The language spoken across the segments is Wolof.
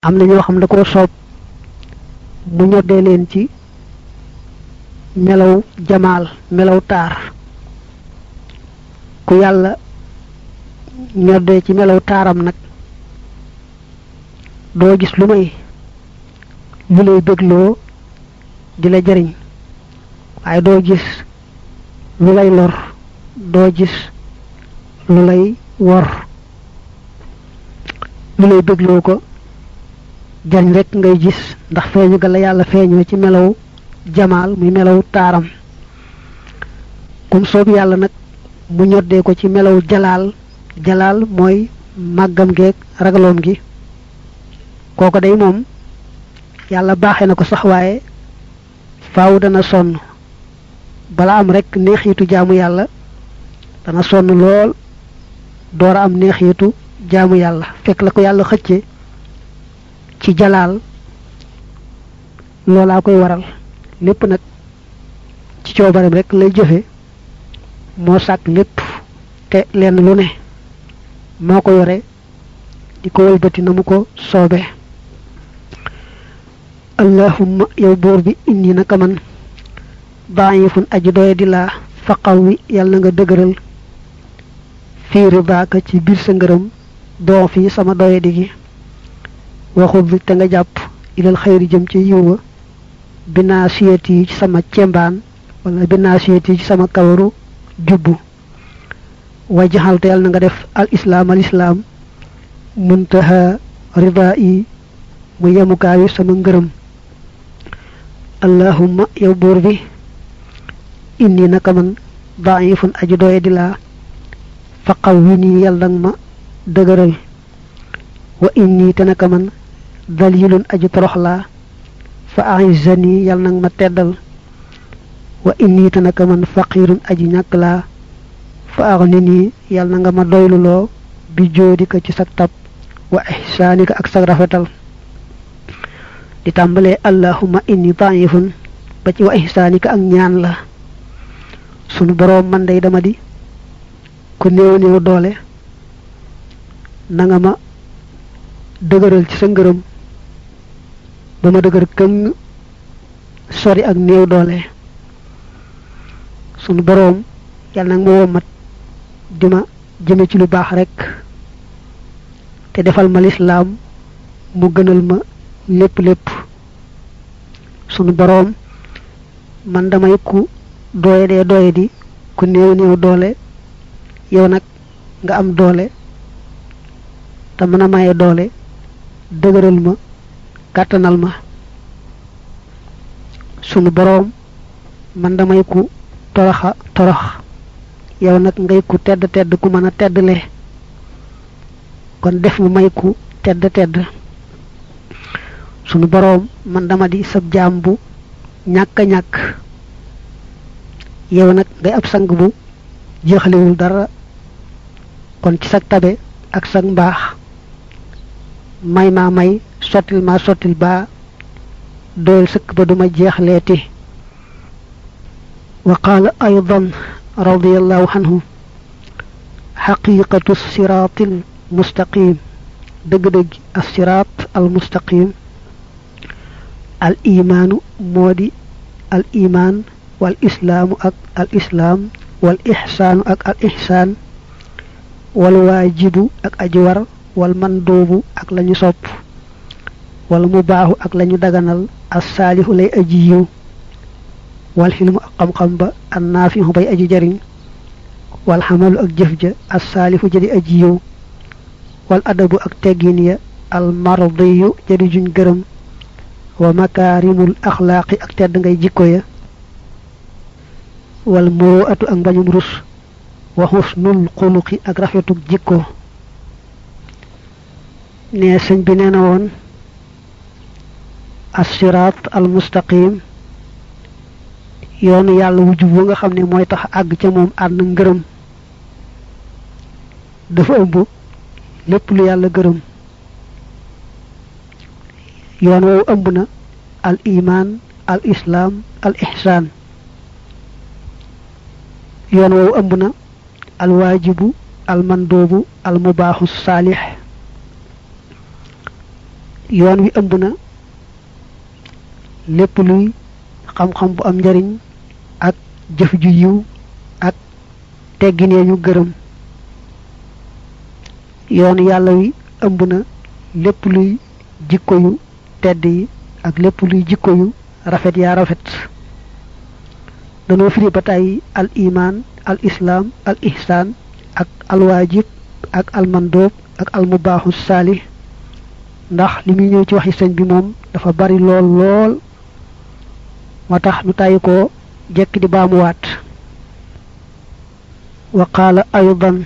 am na ñoo xam da ko soob mu ñoddee leen ci melaw jamaal melaw taar ku yàlla ñoddee ci melaw taaram nag doo gis lu may lu lay bégloo di la jariñ waaye doo gis lu lay lor doo gis lu lay wor lu lay bégloo ko jariñ rek ngay gis ndax feeñu ga la yàlla feeñoo ci melaw jamaal muy melaw taaram kum soob yàlla nag mu ñoddee ko ci melaw jalaal mooy màggam geeg ragaloom gi kooko day moom yàlla baaxee na ko sax waaye faaw dana sonn bala am rek neexiitu jaamu yàlla dana sonn lool door a am neexiitu jaamu yàlla fekk la ko yàlla xëcce ci jalaal loolaa koy waral lépp nag ci coobareem rek lay jëfe moo sàkk lépp te lenn lu ne moo ko yore di ko wëlbati na mu ko soobe allahumma yow buur bi indi naka man daayifun aji doye di laa faqaw wi yàlla nga dëgëral fii ridaaka ci biir sa ngërëm doo fii sama doye di gi waxul te nga jàpp ilal xayri jëm ci yiwa binaasiyati yi ci sama cembaan wala binaasiyati yi ci sama kawaru jubbu wajaxal te yàlla na nga def al islaam muntaha ridaa yi mu yemukaayu sama ngërëm allahumma yow buur bi inni naka man daifun aji doye di laa faqaw wi nii yàlla nag ma dëgëral wa inni te naka man dalilun aji torox laa fa a'izzani yàlla nag ma teddal wa inni te naka man faqirun aji ñàkk laa fa aghnini yàlla na nga ma doyluloo bi joodika ci sag tab wa ihsaanika ak sag rafetal di tàmbalee allahumma inni daifun ba ci wa ihsaanika ak ñaan la sunu boroom man day dama di ku néew doole na nga ma dëgëral ci sa ngërëm ba ma dëgër këng sori ak néew doole sunu boroom yàlla nag ma womat di ma jëme ci lu baax rek te defal ma lislaam mu gënal ma lépp sunu boroom man damay ku doye di ku néew doole yow nag nga am doole te mën a maye doole dëgëral ma kàttanal ma sunu boroom man damay ku torox yow nag ngay ku tedd ku mën a teddle kon def mu may ku tedd sunu boroom man dama di sab jaam bu ñàkk yow nag ngay ab sang bu jeexalewul dara kon ci sag tabe ak sag mbaax may sottil ba doyal sëkk ba duma jeexleeti wa qaala aydan radiyallahu anhu xaqiqatu siraatil mustaqim dëgg-dëgg as-siraat al mustaqim al imaanu moo di al imaan wal islaamu ak al islaam wal ixsaanu ak al ixsaan wal waajibu ak aji war wal mandoobu ak lañu sopp wal mubaaxu ak lañu daganal as saalihu lay aji yiw wal xilmu ak xam-xam ba an naafihu bay aji jariñ wal xamalu ak jëf ja as saalihu jadi aji yiw wal adabu ak teggin ya al mardiyu jadi juñ gërëm wa makaarimul axlaaqi ak tedd ngay jikko ya wal muru'atu ak mbañum rus wa husnul xuluqi ak rafetuk jikko ne sëñ bi nee na woon as-siraat al mustaqim yoonu yàlla wu jub wa nga xam ne mooy tax àgg ca moom ànd ngërëm dafa ëmb lépp lu yàlla gërëm yoon woowu ëmb na al iman al islaam al ihsaan yoon woowu ëmb na al waajibu al mandoobu al mubaaxu saalix yoon wi ëmb na lépp luy xam-xam bu am njariñ ak jëf ju yiw ak tegginee ñu gërëm. yoonu yàlla wi ëmb na lépp luy jikko yu tedd yi ak lépp luy jikko yu rafet yaa rafet. danoo firi ba tàyyi al iman al islam al ihsan ak al wajib ak al mandoob ak al mubaaxu saalih ndax li muy ñëw ci waxi sëñ bi moom dafa bari lool lool moo tax nu tàyyi ko jekk di baamuwaat. wa qaala aydan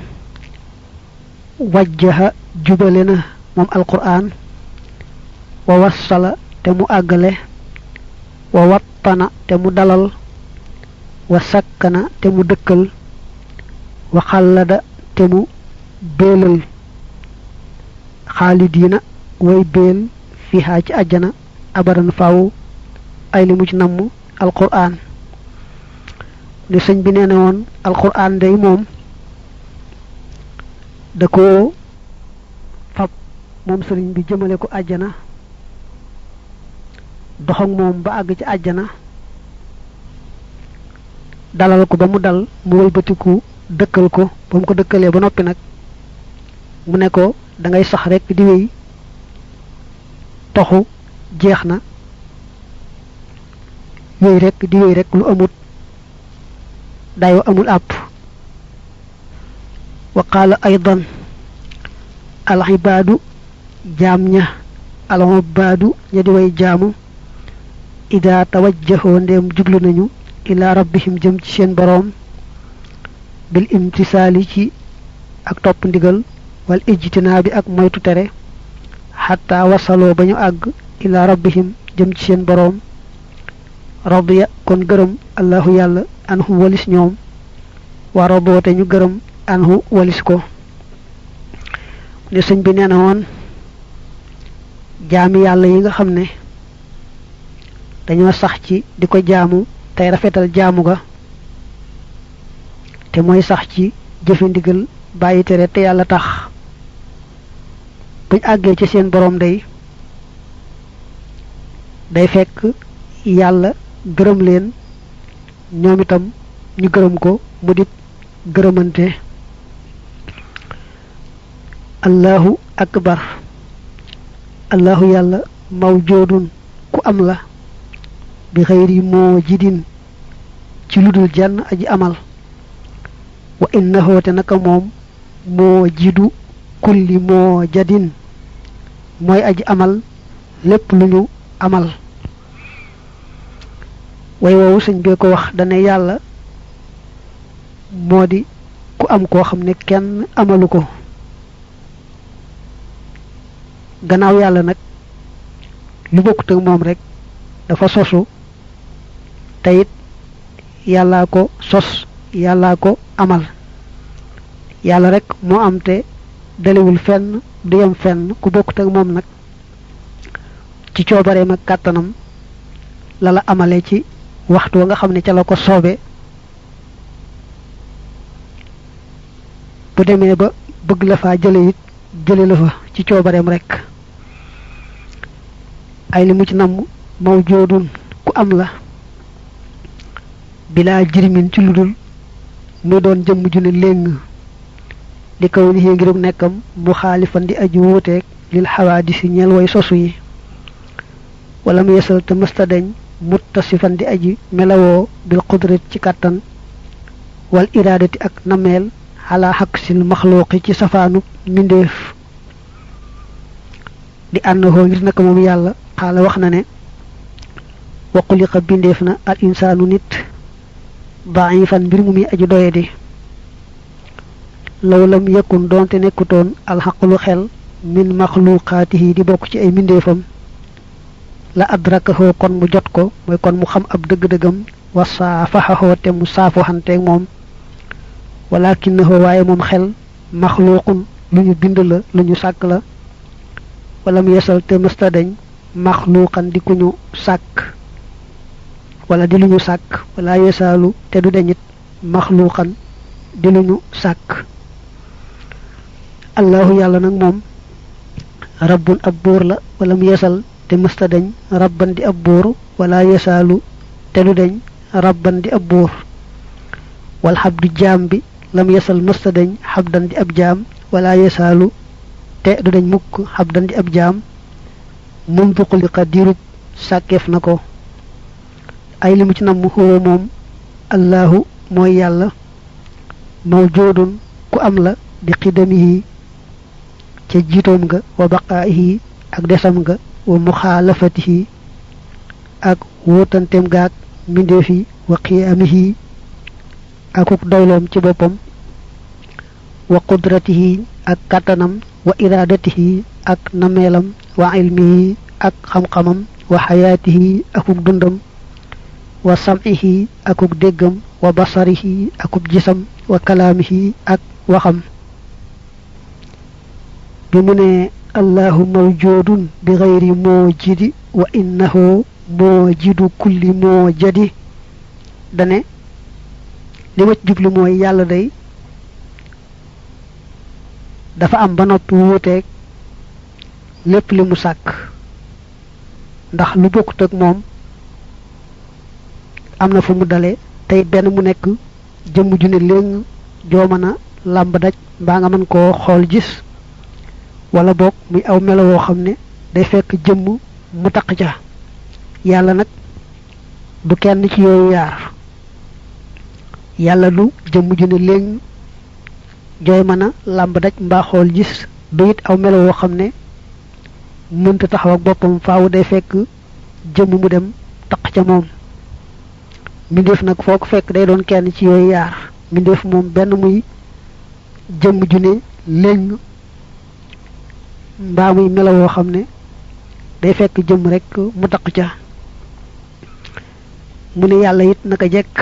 wajjaha jubale na moom alquran wa wassala te mu àggale wa wattana te mu dalal wa sakkana te mu dëkkal wa xallada te mu béelal xaalidiina way béel fiha ci àjjana abadan faaw ay li mu ci namm alquran ne sëñ bi nee na woon alquran day moom da ko fab moom sëriñ bi jëmale ko àjjana dox ak moom ba àgg ci àjjana dalal ko ba mu dal mu wëlbatiku dëkkal ko ba mu ko dëkkalee ba noppi nag mu ne ko da ngay sax rek di wéy toxu jeex na wéy rek di wéy rek lu amut dayo amul àpp. wa qaala aydan al ibaadu jaam ña al ubaadu ña di way jaamu ida tawajjahoo ndéem jublu nañu ila rabbihim jëm ci seen boroom bil imtisaali ci ak topp ndigal wal ijtinaabi ak moytu tere xataa wasaloo ba ñu àgg ila rabbihim jëm ci seen boroom radiya kon gërëm allahu yàlla anhum walis ñoom wa radoo te ñu gërëm anhu walis ko. ne sëñ bi nee na woon jaami yàlla yi nga xam ne dañoo sax ci di ko jaamu tey rafetal jaamu ga te mooy sax ci jëfe ndigal bàyyi tere te yàlla tax buñ àggee ci seen boroom day fekk yàlla gërëm leen ñoom itam ñu gërëm ko mu di gërëmante. allahu akbar allahu yàlla mawjoodun ku am la bi xëyri moo jidin ci ludul jenn aji amal wa innahu te naka moom moo jidu kulli moo jadin mooy aji amal lépp lu ñu amal. way woowu sëñ bee ko wax dana yàlla moo di ku am koo xam ne kenn amalu ko. gannaaw yàlla nag lu bokkut ak moom rek dafa sosu te it yàllaa ko sos yàllaa ko amal. yàlla rek moo am te dalewul fenn du yem fenn ku bokkut ak moom nag ci coobareem ak kàttanam la amale ci waxtu wa nga xam ne ca la ko soobe bu demee ba bëgg la faa jële it jële la fa ci coobareem rek. ay li mu ci namm mawjoodun ku am la bilaa jirimin ci ludul muy doon jëmm ju ne léng di kaw ni ngirug nekkam mu xaalifan di aju wuuteeg lil xawaadisi ñeel way sosu yi wala mu yesal te mësta deñ muttasifan di aji melawoo bil qudrat ci kàttan wal iraadati ak nameel xalaa xaksil maxluuqi ci safaanu mbindeef di ànnahoo ngir naka moom yàlla xaala wax na ne wa xuliqa bindeef na al insaanu nit daifan mbir mu muy aji doye di law lam yakun doonte nekkutoon alxaqlu xel min maxluqaatihi di bokk ci ay mbindeefam la adrakahu kon mu jot ko mooy kon mu xam ab dëgg-dëggam wa saafaxahu te mu saafuxanteeg moom walakinahu waaye moom xel maxluqun lu ñu bind la lu ñu sàkk la wala mu yesal te mësta dañ maxluqan di ku ñu sàkk wala di lu ñu sàkk wala yesaalu te du deñit maxluqan di lu ñu sàkk. allahu yàlla nag moom rabbun ab buur la walam yasal te mësta dañ rabban di ab buur wala yasaalu te du dañ rabban di ab buur wal xabdu jaam bi lam yasal mësta dañ xabdan di ab jaam wala yasaalu te du dañ mukk xabdan di ab jaam mundu xuliqa dirub sàkkeef na ko ay li mu ci namm huwa moom allahu mooy yàlla mawjoodun ku am la bi xidamihi ca jiitoom nga wa baqaa'ihi ak desam nga wa muxaalafatihi ak wóotanteem gaag mbindeefi wa qiyaamihi akuk doyloom ci boppam wa qudratihi ak kàttanam wa iraadatihi ak nameelam wa ilmihi ak xam-xamam wa xayaatihi akuk dundam wa sam'ihi akuk déggam wa basarihi akuk gisam wa kalaamihi ak waxam bi mu ne allahu mawjudun bi ghayri mujidi wa innahu mujidu kulli mujadi dane li ma jublu mooy yàlla day dafa am ba noppi wuuteeg lépp li mu sàkk ndax lu bokkut ak moom am na fu mu dale tey benn mu nekk jëmm ju ne léegi joo mën a làmb daj mbaa nga mën koo xool gis wala boog muy aw melo woo xam ne day fekk jëmm mu taq ca yàlla nag du kenn ci yooyu yaar yàlla du jëmm ju ne léegi jooy mën a làmb daj mbaa xool gis du it aw melo woo xam ne mënta taxaw ak boppam faawu day fekk jëmm mu dem taq ca moom mbindeef nag foo ko fekk day doon kenn ci yooyu yaar mbindeef moom benn muy jëmm ju ne léegi mbaa muy melo woo xam ne day fekk jëmm rek mu taq ca mu ne yàlla it naka jekk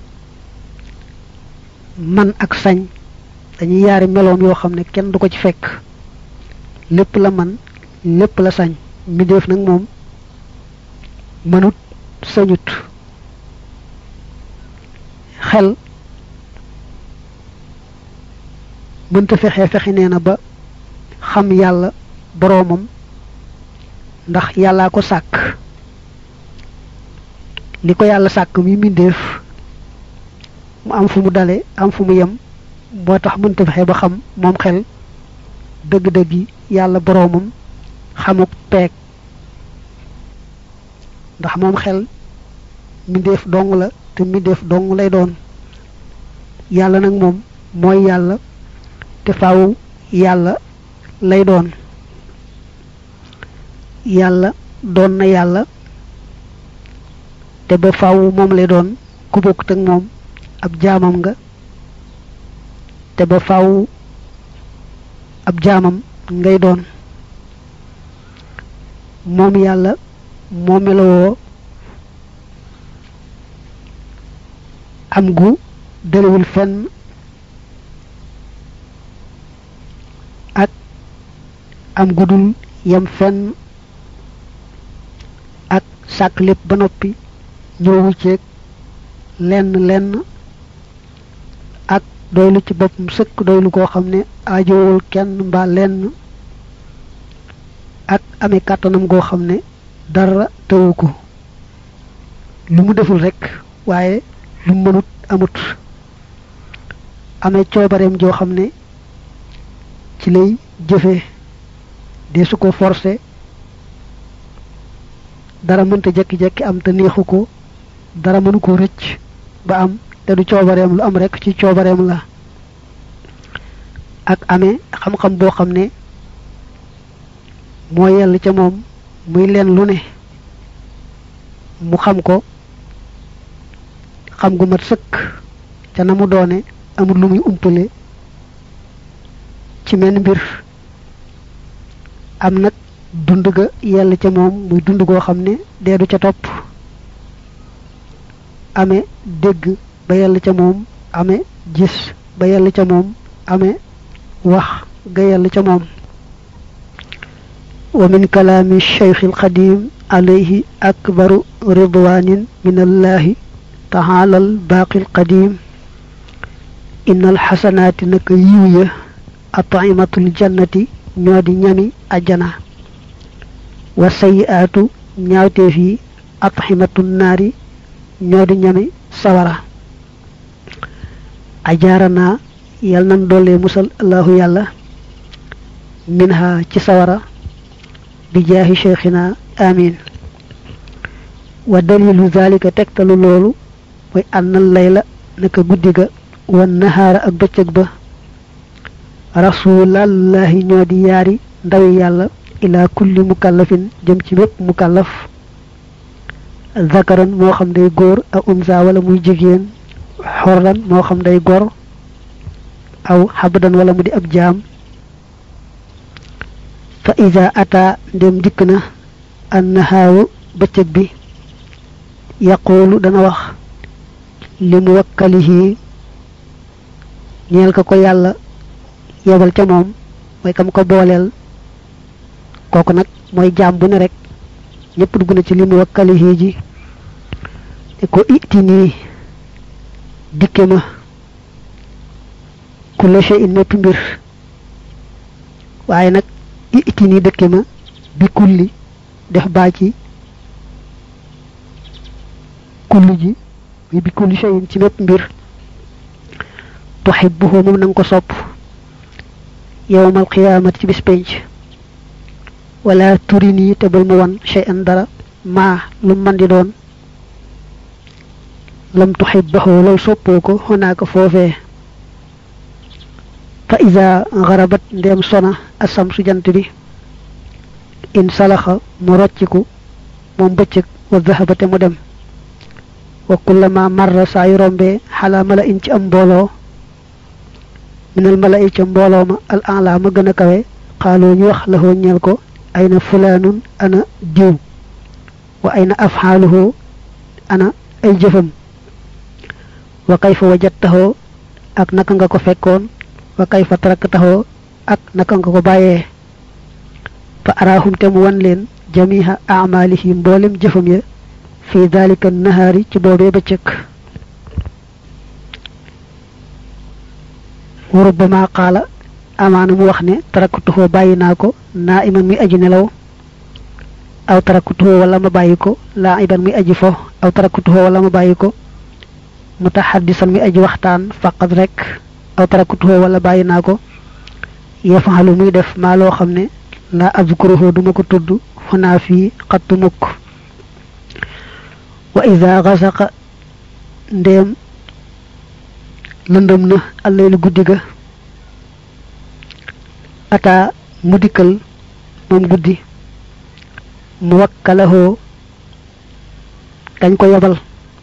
man ak sañ dañuy yaari meloom yoo xam ne kenn du ko ci fekk lépp la man lépp la sañ mbindeef nag moom mënut sañut xel mënta fexe nee na ba xam yàlla boroomam ndax yàllaa ko sàkk li ko yàlla sàkk mi mbindeef mu am fu mu dale am fu mu yem boo tax mënta fexe ba xam moom xel dëgg-dëgg yàlla boroomam xamuk peeg ndax moom xel mbindeef dong la te mbindeef dong lay doon yàlla nag moom mooy yàlla te faaw yàlla lay doon yàlla doon na yàlla te ba faaw moom lay doon ku bokkut ak moom ab jaamam nga te ba faaw ab jaamam ngay doon moom yàlla moo melowoo am gu delewul fenn ak am gu dul yem fenn ak sàkk lépp ba noppi ñëwu ceeg lenn ak doylu ci boppam sëkk doylu koo xam ne aajowul kenn mbaa lenn ak amee kàttanam goo xam ne dara tëwu ko lu mu deful rekk waaye lu mu mënut amut amee coobareem joo xam ne ci lay jëfee de su ko forcé dara mënta jekki-jekki am te neexu ko dara mënu ko rëcc ba am te du coobareem lu am rekk ci coobareem la ak amee xam-xam boo xam ne moo yell ca moom muy leen lu ne mu xam ko xam gu mat sëkk ca na mu doone amul lu muy umpale ci menn mbir am nag dund ga yell ca moom muy dund goo xam ne dee du ca topp amee dégg ba yell ca moom amee gis ba yell ca moom amee wax ga yell ca moom wa min kalaami cheikh alxadim alayhi akbaru ridwanin min allahi taala albaaqi alqadim inna alxasanaati naka yiw ya ataimatul jannati ñoo di ñami ajjana wa sayyi'atu ñaawteef yi atximatun naari ñoo di ñami sawara ajaarana yal nan doole musal allahu yàlla minha ci sawara bi jaahi cheikhina amin wa dalilu zalika tegtalu loolu mooy ànnal layla naka guddi ga wan nahaara ak bëccëg ba rasulallahi ñoo di yaari ndawi yàlla ila kulli mukallafin jëm ci bépp mukallaf zakaran moo xam day góor ak unsa wala muy jigéen xorran moo xam day gor aw xabdan wala mu di ab jaam fa iza ata ndem dikk na annahaaru bëccëg bi yaqulu dana wax li muwakkalihi ñeel ko yàlla yebal ca moom mooy kam ko booleel kooku nag mooy jaam bu ne rek ñëpp dugg na ci li muwakkalihi ji te ko itti nii dikke ma kulla shay'in mépp mbir waaye nag itti nii dëkke ma bi kulli def baa ci kulli ji bi kulli shay'in ci mépp mbir tuhibbuhu moom nanga ko sopp yawmal qiyaamati ci bis penc wala turini te bul mu wan shay'an dara maa lu man di doon lam tuhibbahu lool soppoo ko xonaaka foofee fa iza gharabat ndem sona asamsu jant bi in salaxa mu rocciku moom bëccëg wa dhahaba te mu dem wa kullama marra saa yu rombee xalaa mala in ci am mbooloo minal mala i ca mbooloo ma al a'la ma gën a kawe xaaloo ñu wax lahoo ñeel ko ayna fulaanun ana diw wa ayna afxaaluhu ana ay jëfam wa kayfa wajadtahu ak naka nga ko fekkoon wa kayfa taraktahu ak naka nga ko bàyyee fa araahum te mu wan leen jamiha a'maalihi mboolem jëfam ya fi dalika nahaari ci boobee bëccëg wa rubbama qaala amaana mu wax ne taraktuhu bàyyi naa ko naa iman muy aji nelaw aw taraktuhu wala ma bàyyi ko laa iban muy aji fo aw taraktuhu wala ma bàyyi ko mutahaddisan muy aji waxtaan faqat rek aw taraktuhu wala bàyyi naa ko yafalu muy def maa loo xam ne laa azkuruhu duma ko tudd xunaa fii xattu mukk wa iza ghasaqa ndéem lëndëm na allaylu guddi ga ata mu dikkal moom guddi mu wakkalahoo dañ ko yebal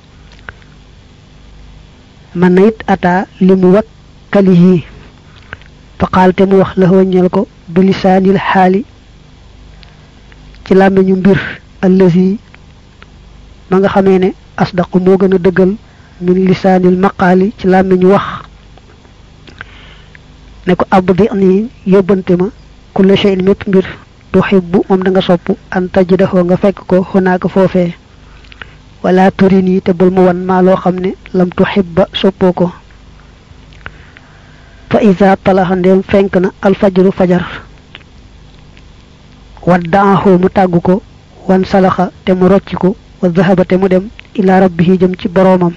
man na it ata li mu wakkalihi fa xaalte mu wax lahoo ñel ko bi lisaanil xaali ci làmmiñu mbir allazi ma nga xamee ne asdaqu moo gën a dëggal min lisaanil maqaali ci làmmiñu wax ne ko abdi nii yóbbante ma kulla shay'in mépp mbir tuhibbu moom da nga sopp an tajidahu nga fekk ko xonaaka foofee wala turini te bul mu wan maa loo xam ne lam tuhibba soppoo ko fa iza talaxa ndéem fenk na alfajru fajar waddaahu mu tàggu ko wan salaxa te mu rocci ko wa dhahaba te mu dem ila rabbihi jëm ci boroomam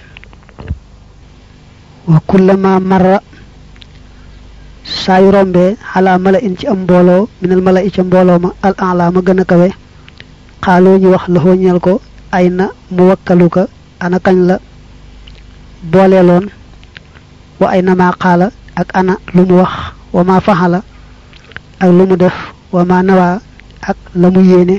wa kullama marra saa yu rombee xalaa mala in ci am mbooloo minal mala i ca mbooloo ma al a'la ma gën a kawe xaaloo ñu wax la ñeel ko ay na mu wakkaluka ana kañ la booleeloon wa ay na maa xaala ak ana lu mu wax wa ma faxala ak lu mu def wa ma nawaa ak la mu yéene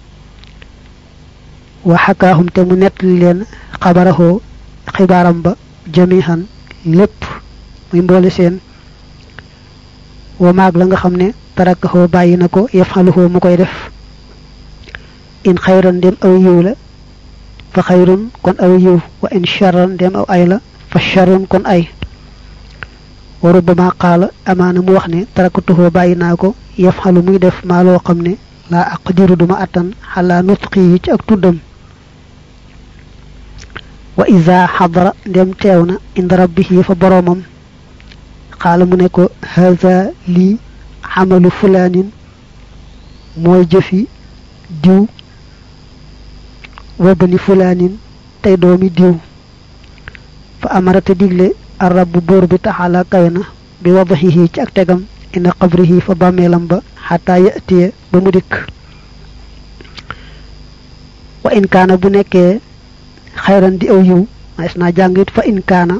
wa xakaahum te mu nettali leen xabaraxoo xibaaram ba jamihan lépp muy mboole seen wa maag la nga xam ne tarakaxoo bàyyi na ko yafaluxoo mu koy def in xayran dem aw yiw la fa xayrun kon aw yiw wa in charran dem aw ay la fa charrun kon ay wa rubbama qaala amaana mu wax ne tarakatuxoo bàyyi naa ko yafalu muy def maa loo xam ne laa aqdiru duma attan xalaa nutqi yi ci ak tuddam wa iza xadara ndem teew na inda rabbihi fa boroomam xaala mu ne ko haza lii xamalu fulaanin mooy jëfi diw wa bani fulanin tay doomi diw fa amarata digle arab bur bi taala kayna bi wadahihi ci ak tegam ina qabrihi fa bamelam ba hatta yati ba mu dik wa in kana bu nekke khayran di aw yu asna jangit fa in kana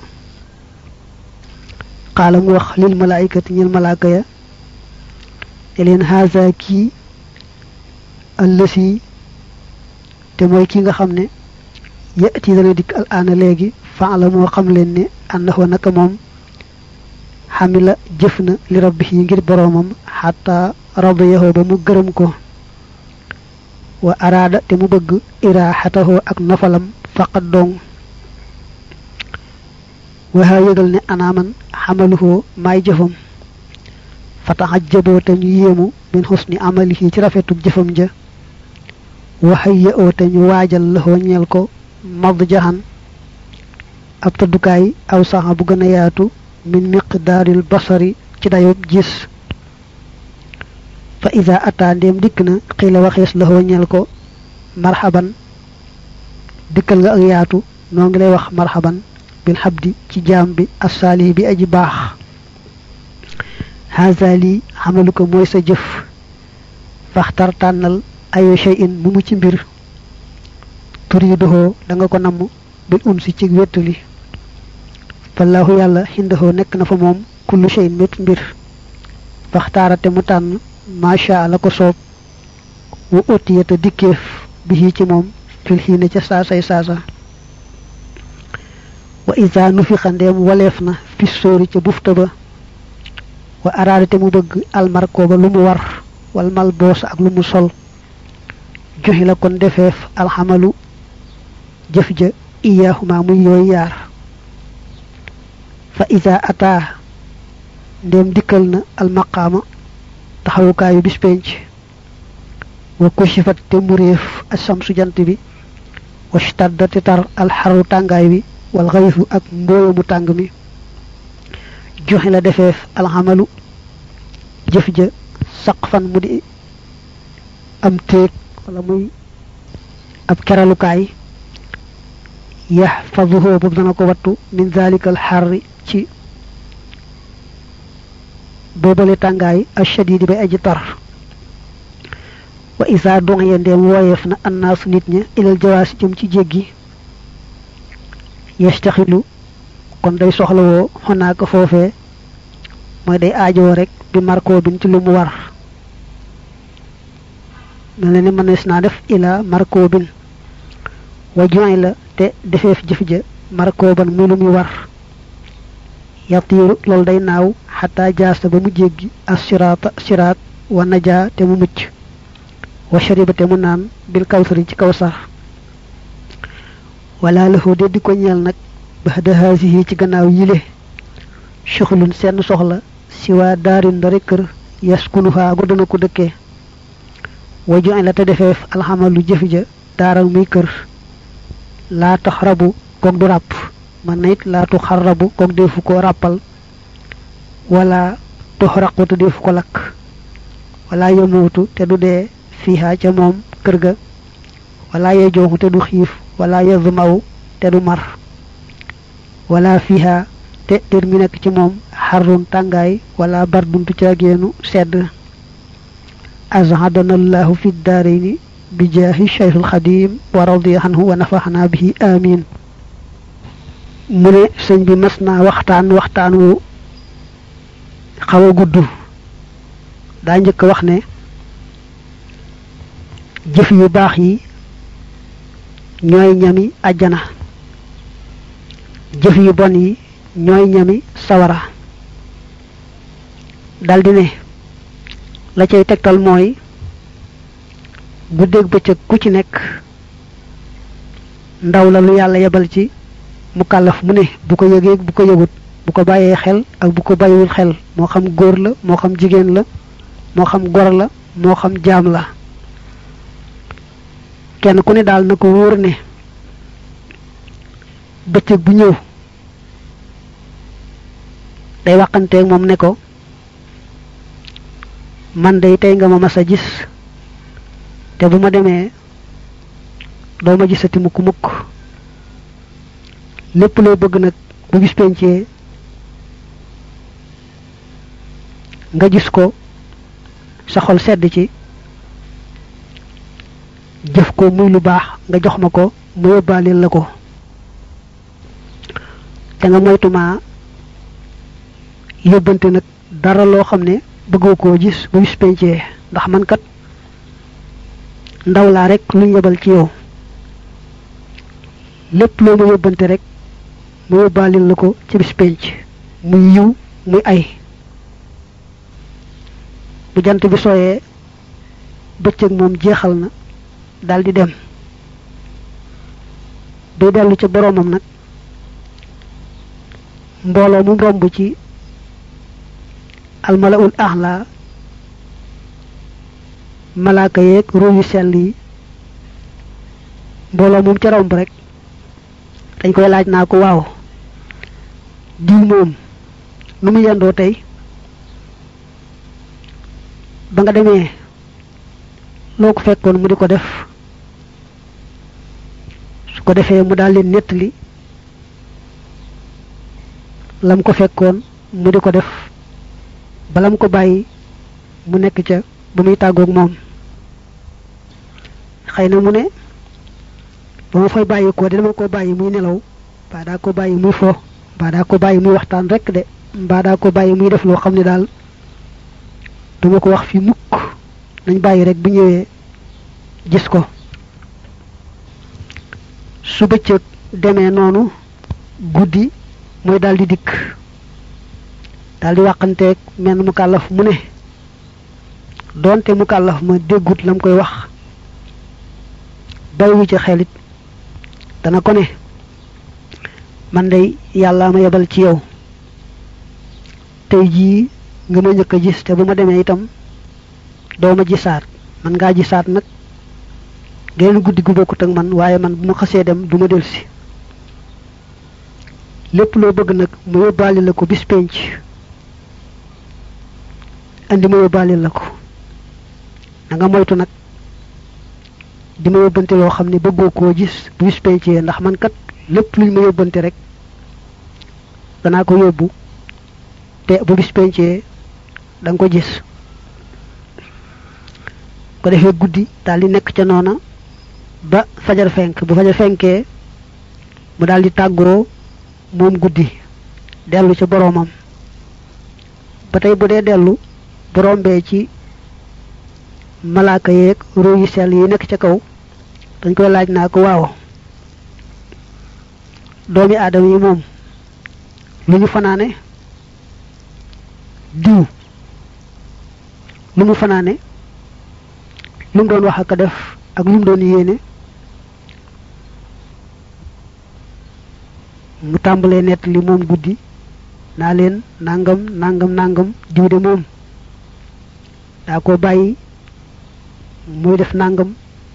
qala mu wax lil malaikati ñil malaaka ya elen haza ki allasi te moy ki nga xamne yati dana dik al ana legi fa'ala mo xam len ne annahu naka mom hamila jëfna li rabbihi ngir boromam hatta radiyahu ba mu gërem ko wa arada te mu bëgg irahatahu ak nafalam faqad dong wa ha yegal ne anaman hamaluhu may jëfam fatahajjabo te ñu yemu min husni amalihi ci rafetuk jëfam ja wa hayya o te ñu wajal lahu ñel ko madjahan ab taddukaay aw saxa bu gëna yaatu min miqdaril basari ci dayob gis fa iza ata ndem dikna xila waxes la ho ñal ko marhaban dikkal nga ak yaatu no ngi lay wax marhaban bil habdi ci jambi as-salih bi aji bax hazali hamaluka moy sa jëf faxtar tanal ayu shay'in bu mu ci mbir turiduho da nga ko nam bil unsi ci wetuli fallahu yalla hindahu nek na fa mom kullu shay'in met mbir faxtarate mu tan ma sha Allah ko soob wu utiyata dikef bi ci mom fil hina ca sa wa iza nufiqa ndem walefna fi sori ca bufta ba wa aradate mu bëgg al marko ba lu mu war wal mal boss ak lu mu sol joxi la kon defeef al hamalu jëf ja iyahuma muy yoy yar fa iza ata ndem dikkal na al maqama taxawukaayu bis penc wa kushifat te mureef as-samsu jant bi wa shtaddat tar al haru tangay bi wal ghayfu ak mboyo mu tang mi joxe la defeef al hamalu jëf ja saqfan mudi am teek wala muy ab keralukaay yahfazuhu bu dana ko wattu min zalika al harri ci bobale tangay ashadidi bay aji tar wa isa dunya ndem woyef na annas nit ña ilal jawas jëm ci jéggi yastakhilu kon day soxla wo honaka fofé moy day aajo rek bi marko bin ci lu mu war melni manes na def ila marko bin wajuay la te defef jëf ja marko ban mu lu mi war yatiru lol day naaw hatta jaasta ba mu jéggi as-sirata sirat wa naja te mu mucc wa shariba te mu naan bil kawsari ci kawsar wala lahu de diko ñeel nak bahda hazihi ci gannaaw yile shughlun sen soxla siwa darin dare kër yaskunuha gu dana ko dëkke waju la te defeef alhamalu jëf ja daaral muy kër la taxrabu kok du rap man nit la tu xarabu kok defu ko rappal wala tuhraqu te defu ko lak wala yamutu te du de fiha ca mom kër ga wala yajuhu te du xiif wala yazmau te du mar wala fiha te der mi nek ci mom harun tangay wala bardun tu ciagenu sedd azhadana allah fi ad-darain bi jahi shaykh al-khadim wa radiya anhu wa nafa'ana bihi amin mune señ bi masna waxtaan wu xawa guddu da ñëk wax ne jëf yu baax yi ñoy ñami aljana jëf yu bon yi ñoy ñami sawara daldi ne la cey tektal moy guddeeg bëccëg ku ci nekk ndaw la lu yàlla yebal ci mukallaf mu ne bu ko yëgee bu ko yëgut bu ko bàyyee xel ak bu ko bàyyiwul xel moo xam góor la moo xam jigéen la moo xam gor la moo xam jaam la kenn ku ne daal na ko wóor ne bëccëg bu ñëw day waxanteeg moom ne ko man day tey nga ma masa gis te bu ma demee doo ma gisati mukk mukk lépp loo bëgg nag bu bis pencee nga gis ko sa xol sedd ci jëf ko muy lu baax nga jox ma ko mu yóbbaaleel la ko te nga moytuma yóbbante nag dara loo xam ne bëggoo koo gis bu bis pencee ndax man kat ndaw laa rek lu yebal ci yow lépp loo ma yóbbante rek mu yóbbaaleel la ko ci bis penc muy yiw muy ay bu jant bi sooyee bëccëg moom jeexal na daldi dem buy dellu ca boroomam nag mbooloo mu romb ci almalaul ahla malaaka yeeg ruu yu sell yi mbooloo moom ca romb rek dañ koy laaj naa ko waaw diw moom nu mu yendoo tey ba nga demee loo ko fekkoon mu di ko def su ko defee mu daal leen nettali lam ko fekkoon mu di ko def balam ko bàyyi mu nekk ca ba muy tàggoog moom xëy na mu ne ba ma fay bàyyi ko de dama ko bàyyi muy nelaw mbaa daa ko bàyyi muy fo mbaa daa ko bàyyi muy waxtaan rek de mbaa daa ko bàyyi muy def loo xam ne daal duma ko wax fi mukk nañ bàyyi rek bu ñëwee gis ko su bëccëg demee noonu guddi mooy daldi dikk daldi waxanteeg menn mu kàllaf mu ne doonte mu kàllaf ma déggut lam koy wax bàyyiwu ci xelit dana ko ne man day yàlla ma yebal ci yow tey jii nga ma njëkk a gis te bu ma demee itam doo ma gisaat man ngaa gisaat nag geneen guddi gu bokkut ak man waaye man bu ma xasee dem du ma dellusi lépp loo bëgg nag mu yóbbaale la ko bis penc andi ma yóbbaale la ko da nga moytu nag di ma yóbbante loo xam ne bëggoo koo gis bu bis pencee ndax man kat lépp luñ ma yóbbante rek danaa ko yóbbu te bu bis pencee da nga ko gis ko defee guddi daal di nekk ca noona ba fajar fenk bu fajar fenkee mu daal di tàggoo moom guddi dellu ca boroomam ba tey bu dee dellu boroom bee ci malaaka yeeg ruu yu sell yi nekk ca kaw dañ koy laaj naa ko waaw doomi aadama yi moom lu ñu fanaane diw lu mu fanaane lu mu doon wax ak a def ak lu mu doon yéene mu tàmbalee nett li moom guddi naa leen nangam nangam nangam diw de moom daa ko bàyyi muy def nangam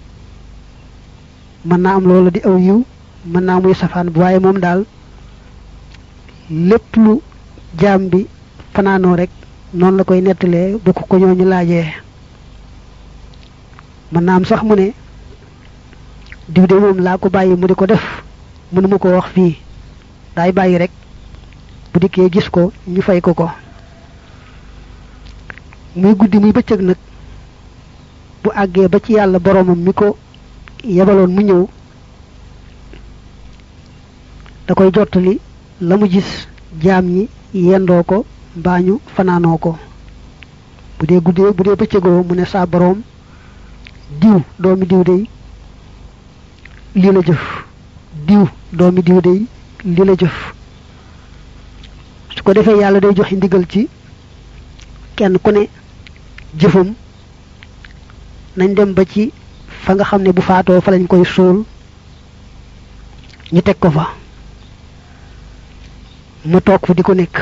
mën naa am loolu di aw yiw mën naa muy safaan bu waaye moom daal lépp lu jaam bi fanaanoo rek noonu la koy nettalee bu ko ñooñu laajee mën naa am sax mu ne diw de moom laa ko bàyyi mu di ko def mënuma ko wax fii daay bàyyi rek bu dikkee gis ko ñu fay ko ko muy guddi muy bëccëg nag bu àggee ba ci yàlla boroomam mi ko yebaloon mu ñëw da koy jottali la mu gis jaam ñi yendoo ko mbaa ñu fanaanoo ko bu dee guddee bu dee bëccëgoo mu ne saa boroom diw doomi diw dey lii la jëf diw doomi diw dey lii la jëf su ko defee yàlla day joxe ndigal ci kenn ku ne jëfam nañ dem ba ci fa nga xam ne bu faatoo fa lañ koy suul ñu teg ko fa mu toog fa di ko nekk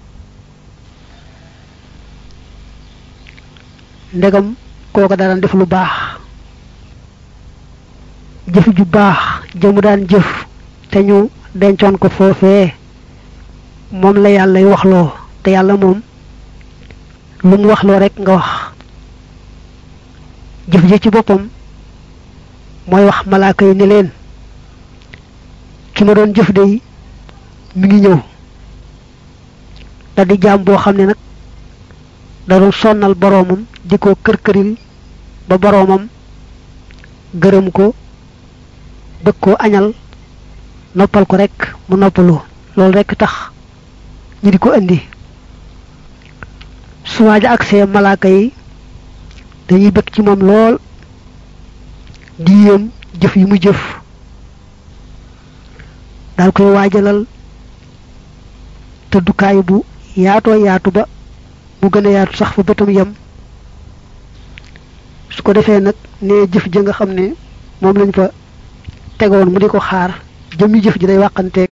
ndegam kooka daan def lu baax jëf ju baax jëmu daan jëf te ñu dencoon ko foofee moom la yàllay waxloo te yàlla moom lu mu waxloo rek nga wax jëf ji ci boppam mooy wax malaaka yi ne leen ki ma doon jëf de mi ngi ñëw da di jaam boo xam ne nag da doon sonnal boroomam di ko kër-këril ba boroomam gërëm ko bëgg koo añal noppal ko rek mu noppalu loolu rek tax ñu di ko indi su waaja agsee malaaka yi dañuy bëgg ci moom lool di yéem jëf yi mu jëf daal koy waajalal tëddukaay bu yaatoo yaatu ba mu gën a yaatu sax fa bëtam yam su ko defee nag ne jëf ja nga xam ne moom lañ fa tegoon mu di ko xaar jëmmi jëf ji day wàqante